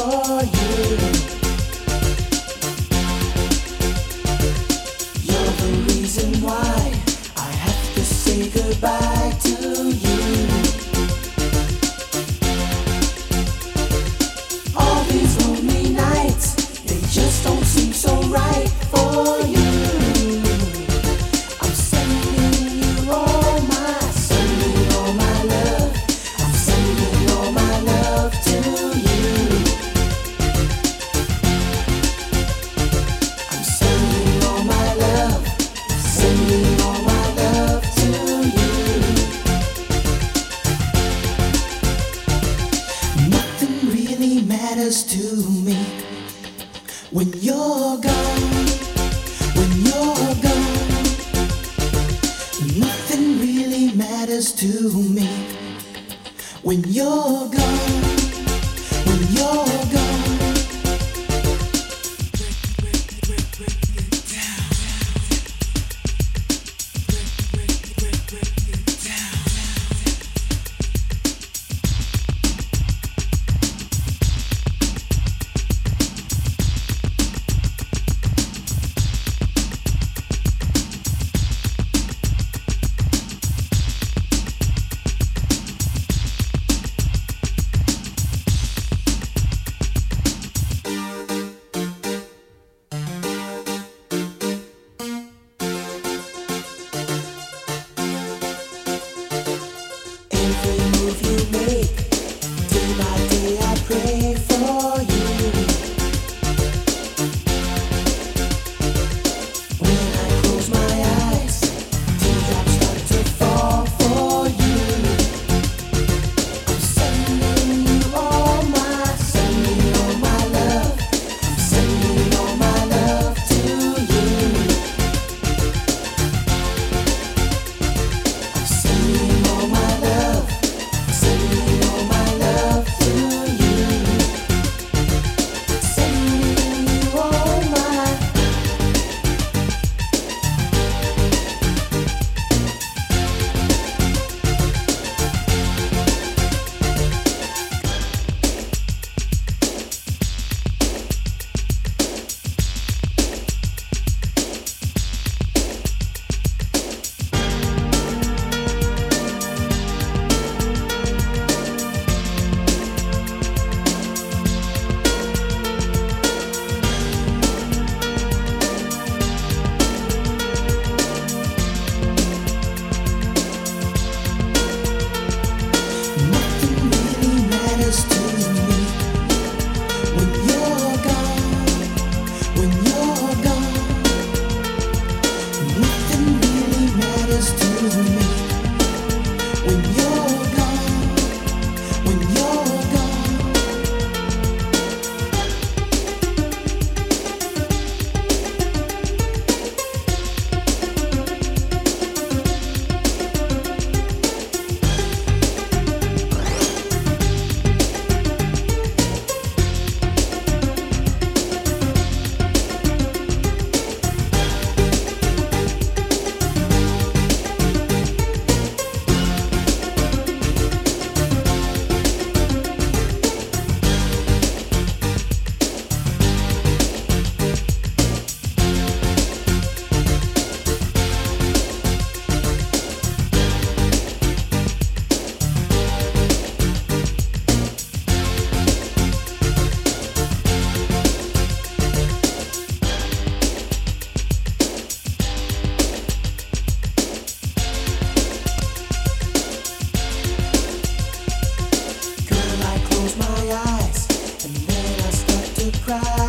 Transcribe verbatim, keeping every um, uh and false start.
for you. You're the reason why I have to say goodbye to you. All these lonely nights, they just don't seem so right for you. I'm sending you all my, sending all my love. I'm sending all my love to you. I'm sending all my love, sending all my love to you. Nothing really matters to me when you're gone, when you're gone. Nothing really matters to me when you're gone, when you're gone. Every move you make, day by day I pray for you. When I close my eyes, teardrops start to fall for you. I'm sending you all my, sending all my love. I'm sending all my love to you. I'm sending all my love. Sending all my love to you. Sending you all my. Nothing really matters to me when you're gone, when you're gone. Nothing really matters to me when you're gone, when you're gone. Girl, I close my eyes and then I start to cry.